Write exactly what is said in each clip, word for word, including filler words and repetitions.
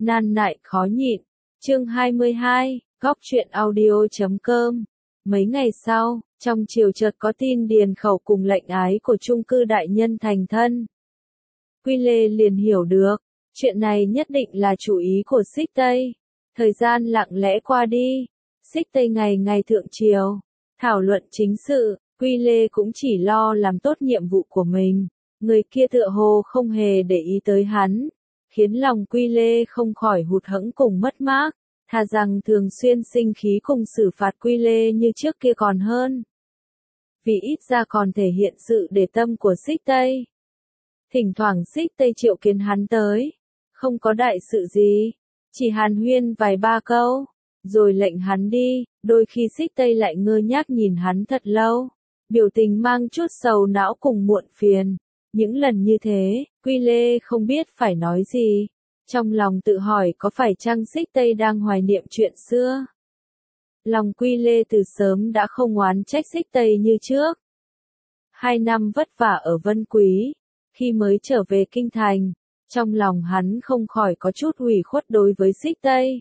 Nan nại khó nhịn. Chương hai mươi hai, góc truyện audio chấm com. Mấy ngày sau, trong chiều chợt có tin Điền Khẩu cùng lệnh ái của chung cư đại nhân thành thân. Quy Lê liền hiểu được, chuyện này nhất định là chủ ý của Xích Tây. Thời gian lặng lẽ qua đi, Xích Tây ngày ngày thượng triều, thảo luận chính sự, Quy Lê cũng chỉ lo làm tốt nhiệm vụ của mình. Người kia tựa hồ không hề để ý tới hắn, khiến lòng Quy Lê không khỏi hụt hẫng cùng mất mát, thà rằng thường xuyên sinh khí cùng xử phạt Quy Lê như trước kia còn hơn. Vì ít ra còn thể hiện sự để tâm của Xích Tây. Thỉnh thoảng Xích Tây triệu kiến hắn tới, không có đại sự gì, chỉ hàn huyên vài ba câu, rồi lệnh hắn đi. Đôi khi Xích Tây lại ngơ ngác nhìn hắn thật lâu, biểu tình mang chút sầu não cùng muộn phiền. Những lần như thế, Quy Lê không biết phải nói gì, trong lòng tự hỏi có phải chăng Xích Tây đang hoài niệm chuyện xưa. Lòng Quy Lê từ sớm đã không oán trách Xích Tây như trước. Hai năm vất vả ở Vân Quý, khi mới trở về kinh thành, trong lòng hắn không khỏi có chút ủy khuất đối với Xích Tây.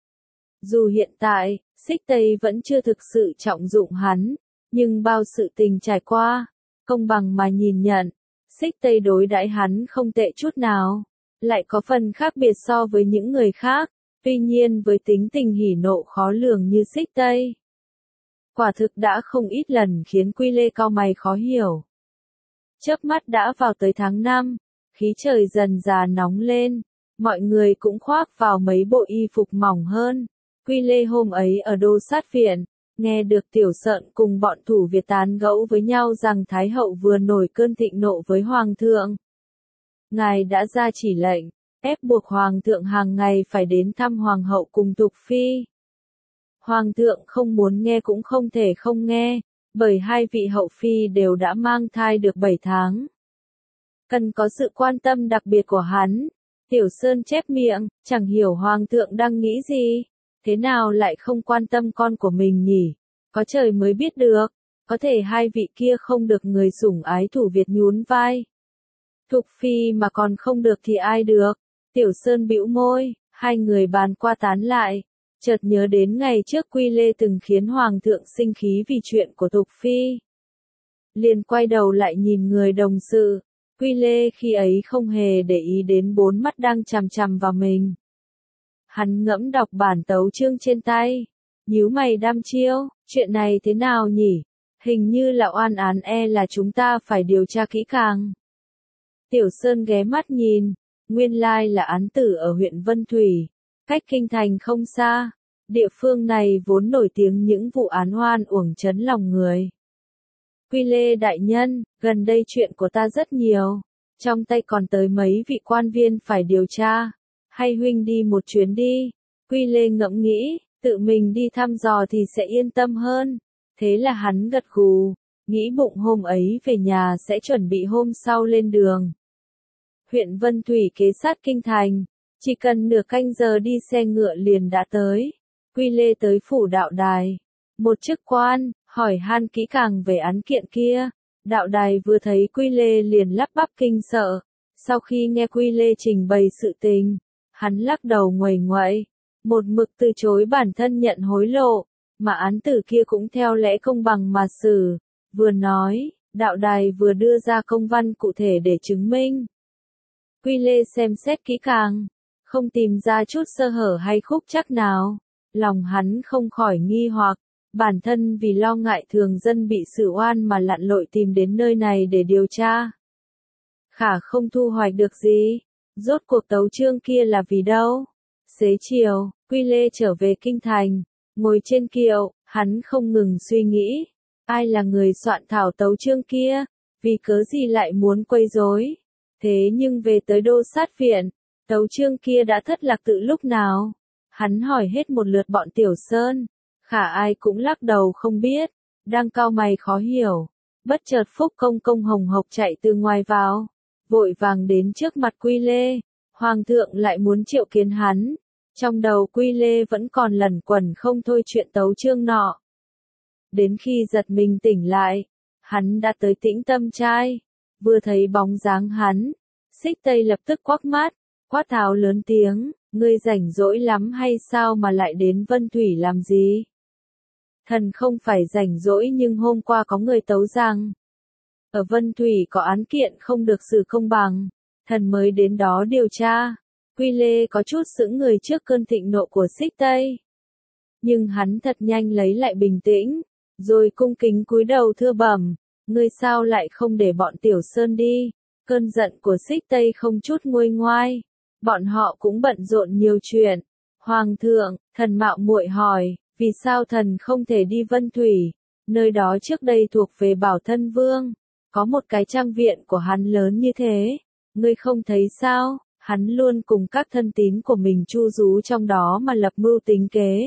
Dù hiện tại, Xích Tây vẫn chưa thực sự trọng dụng hắn, nhưng bao sự tình trải qua, công bằng mà nhìn nhận, Xích Tây đối đãi hắn không tệ chút nào, lại có phần khác biệt so với những người khác, tuy nhiên với tính tình hỉ nộ khó lường như Xích Tây, quả thực đã không ít lần khiến Quy Lê cau mày khó hiểu. Chớp mắt đã vào tới tháng năm, khí trời dần dà nóng lên, mọi người cũng khoác vào mấy bộ y phục mỏng hơn. Quy Lê hôm ấy ở Đô Sát Viện, nghe được Tiểu Sợn cùng bọn thủ Việt tán gẫu với nhau rằng Thái Hậu vừa nổi cơn thịnh nộ với Hoàng thượng. Ngài đã ra chỉ lệnh, ép buộc Hoàng thượng hàng ngày phải đến thăm Hoàng hậu cùng Tục Phi. Hoàng thượng không muốn nghe cũng không thể không nghe, bởi hai vị hậu phi đều đã mang thai được bảy tháng. Cần có sự quan tâm đặc biệt của hắn. Tiểu Sơn chép miệng, chẳng hiểu Hoàng thượng đang nghĩ gì. Thế nào lại không quan tâm con của mình nhỉ? Có trời mới biết được, có thể hai vị kia không được người sủng ái thủ Việt nhún vai. Thục Phi mà còn không được thì ai được? Tiểu Sơn bĩu môi, hai người bàn qua tán lại, chợt nhớ đến ngày trước Quy Lê từng khiến Hoàng thượng sinh khí vì chuyện của Thục Phi. Liền quay đầu lại nhìn người đồng sự, Quy Lê khi ấy không hề để ý đến bốn mắt đang chằm chằm vào mình. Hắn ngẫm đọc bản tấu chương trên tay, nhíu mày đăm chiêu, chuyện này thế nào nhỉ? Hình như là oan án e là chúng ta phải điều tra kỹ càng. Tiểu Sơn ghé mắt nhìn, nguyên lai là án tử ở huyện Vân Thủy, cách kinh thành không xa. Địa phương này vốn nổi tiếng những vụ án oan uổng chấn lòng người. Quy Lê đại nhân, gần đây chuyện của ta rất nhiều, trong tay còn tới mấy vị quan viên phải điều tra. Hay huynh đi một chuyến đi. Quy Lê ngẫm nghĩ, tự mình đi thăm dò thì sẽ yên tâm hơn. Thế là hắn gật gù, nghĩ bụng hôm ấy về nhà sẽ chuẩn bị hôm sau lên đường. Huyện Vân Thủy kế sát kinh thành, chỉ cần nửa canh giờ đi xe ngựa liền đã tới. Quy Lê tới phủ đạo đài, một chức quan, hỏi han kỹ càng về án kiện kia. Đạo đài vừa thấy Quy Lê liền lắp bắp kinh sợ. Sau khi nghe Quy Lê trình bày sự tình, hắn lắc đầu nguầy nguậy, một mực từ chối bản thân nhận hối lộ, mà án tử kia cũng theo lẽ công bằng mà xử. Vừa nói, đạo đài vừa đưa ra công văn cụ thể để chứng minh. Quy Lê xem xét kỹ càng, không tìm ra chút sơ hở hay khúc trắc nào. Lòng hắn không khỏi nghi hoặc, bản thân vì lo ngại thường dân bị xử oan mà lặn lội tìm đến nơi này để điều tra. Khả không thu hoạch được gì. Rốt cuộc tấu chương kia là vì đâu? Xế chiều, Quy Lê trở về kinh thành, ngồi trên kiệu, hắn không ngừng suy nghĩ. Ai là người soạn thảo tấu chương kia? Vì cớ gì lại muốn quấy rối? Thế nhưng về tới Đô Sát Viện, tấu chương kia đã thất lạc từ lúc nào? Hắn hỏi hết một lượt bọn Tiểu Sơn, khả ai cũng lắc đầu không biết, đang cau mày khó hiểu. Bất chợt Phúc Công Công hồng hộc chạy từ ngoài vào, vội vàng đến trước mặt Quy Lê. Hoàng thượng lại muốn triệu kiến hắn. Trong đầu Quy Lê vẫn còn lẩn quẩn không thôi chuyện tấu chương nọ. Đến khi giật mình tỉnh lại, hắn đã tới Tĩnh Tâm Trai. Vừa thấy bóng dáng hắn, Xích Tây lập tức quắc mắt, quát tháo lớn tiếng, Ngươi rảnh rỗi lắm hay sao mà lại đến Vân Thủy làm gì? Thần không phải rảnh rỗi nhưng hôm qua có người tấu rằng ở Vân Thủy có án kiện không được xử công bằng, thần mới đến đó điều tra. Quy Lê có chút sững người trước cơn thịnh nộ của Xích Tây. Nhưng hắn thật nhanh lấy lại bình tĩnh, rồi cung kính cúi đầu thưa bẩm, ngươi sao lại không để bọn Tiểu Sơn đi? Cơn giận của Xích Tây không chút nguôi ngoai, bọn họ cũng bận rộn nhiều chuyện. Hoàng thượng, thần mạo muội hỏi, vì sao thần không thể đi Vân Thủy? Nơi đó trước đây thuộc về Bảo Thân Vương, có một cái trang viện của hắn lớn như thế, ngươi không thấy sao? Hắn luôn cùng các thân tín của mình chu rú trong đó mà lập mưu tính kế.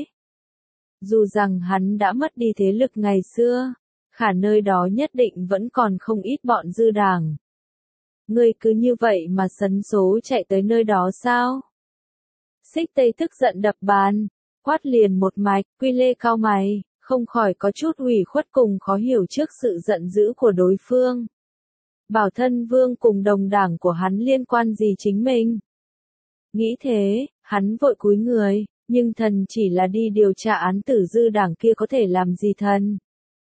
Dù rằng hắn đã mất đi thế lực ngày xưa, khả nơi đó nhất định vẫn còn không ít bọn dư đảng. Ngươi cứ như vậy mà sấn số chạy tới nơi đó sao? Xích Tây tức giận đập bàn, quát liền một mạch. Quy Lê cau mày, không khỏi có chút ủy khuất cùng khó hiểu trước sự giận dữ của đối phương. Bảo Thân Vương cùng đồng đảng của hắn liên quan gì chính mình? Nghĩ thế, hắn vội cúi người, nhưng thần chỉ là đi điều tra án tử dư đảng kia có thể làm gì thần?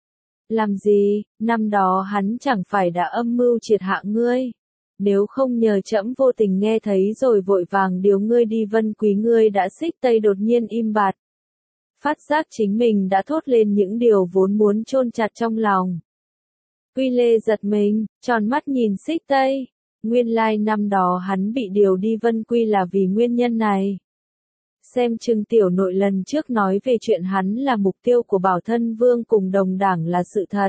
Làm gì, năm đó hắn chẳng phải đã âm mưu triệt hạ ngươi. Nếu không nhờ trẫm vô tình nghe thấy rồi vội vàng điều ngươi đi Vân Quý, ngươi đã Xích Tây đột nhiên im bặt. Phát giác chính mình đã thốt lên những điều vốn muốn chôn chặt trong lòng. Quy Lê giật mình, tròn mắt nhìn Xích Tây. Nguyên lai năm đó hắn bị điều đi Vân Quy là vì nguyên nhân này. Xem chừng tiểu nội lần trước nói về chuyện hắn là mục tiêu của Bảo Thân Vương cùng đồng đảng là sự thật.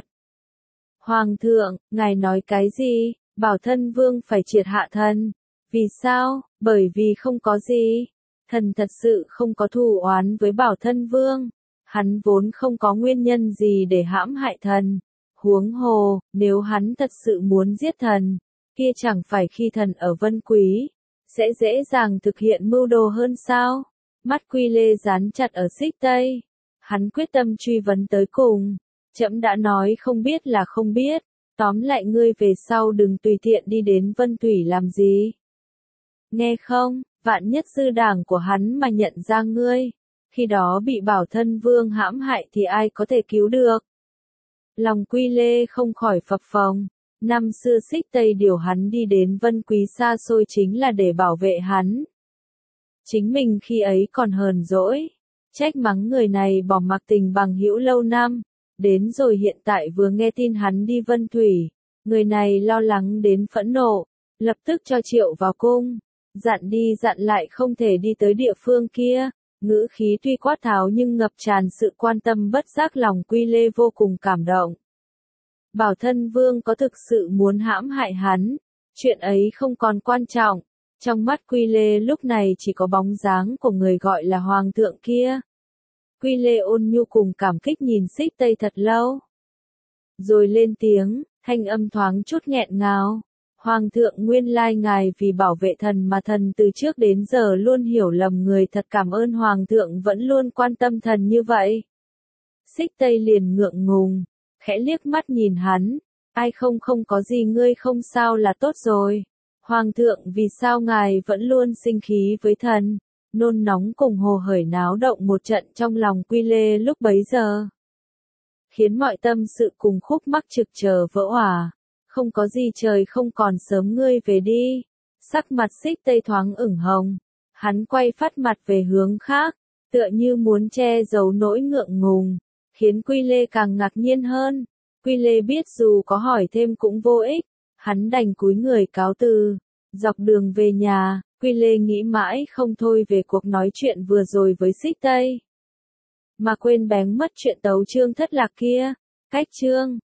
Hoàng thượng, ngài nói cái gì? Bảo Thân Vương phải triệt hạ thần. Vì sao? Bởi vì không có gì. Thần thật sự không có thù oán với Bảo Thân Vương. Hắn vốn không có nguyên nhân gì để hãm hại thần. Huống hồ, nếu hắn thật sự muốn giết thần, kia chẳng phải khi thần ở Vân Quý, sẽ dễ dàng thực hiện mưu đồ hơn sao? Mắt Quy Lê dán chặt ở Xích Tây. Hắn quyết tâm truy vấn tới cùng. Trẫm đã nói không biết là không biết. Tóm lại ngươi về sau đừng tùy tiện đi đến Vân Thủy làm gì. Nghe không, vạn nhất dư đảng của hắn mà nhận ra ngươi, khi đó bị Bảo Thân Vương hãm hại thì ai có thể cứu được? Lòng Quy Lê không khỏi phập phồng. Năm xưa Xích Tây điều hắn đi đến Vân Quý xa xôi chính là để bảo vệ hắn. Chính mình khi ấy còn hờn dỗi, trách mắng người này bỏ mặc tình bằng hữu lâu năm. Đến rồi hiện tại vừa nghe tin hắn đi Vân Thủy, người này lo lắng đến phẫn nộ, lập tức cho triệu vào cung, dặn đi dặn lại không thể đi tới địa phương kia. Ngữ khí tuy quát tháo nhưng ngập tràn sự quan tâm, bất giác lòng Quy Lê vô cùng cảm động. Bảo Thân Vương có thực sự muốn hãm hại hắn, chuyện ấy không còn quan trọng. Trong mắt Quy Lê lúc này chỉ có bóng dáng của người gọi là Hoàng thượng kia. Quy Lê ôn nhu cùng cảm kích nhìn Xích Tây thật lâu. Rồi lên tiếng, thanh âm thoáng chút nghẹn ngào. Hoàng thượng, nguyên lai ngài vì bảo vệ thần mà thần từ trước đến giờ luôn hiểu lầm người, thật cảm ơn Hoàng thượng vẫn luôn quan tâm thần như vậy. Xích Tây liền ngượng ngùng, khẽ liếc mắt nhìn hắn. Ai không không có gì, ngươi không sao là tốt rồi. Hoàng thượng, vì sao ngài vẫn luôn sinh khí với thần? Nôn nóng cùng hồ hởi náo động một trận trong lòng Quy Lê lúc bấy giờ. Khiến mọi tâm sự cùng khúc mắc trực chờ vỡ òa. Không có gì, trời không còn sớm, ngươi về đi. Sắc mặt Xích Tây thoáng ửng hồng. Hắn quay phát mặt về hướng khác, tựa như muốn che giấu nỗi ngượng ngùng, khiến Quy Lê càng ngạc nhiên hơn. Quy Lê biết dù có hỏi thêm cũng vô ích, hắn đành cúi người cáo từ. Dọc đường về nhà, Quy Lê nghĩ mãi không thôi về cuộc nói chuyện vừa rồi với Xích Tây. Mà quên bén mất chuyện tấu chương thất lạc kia. Cách chương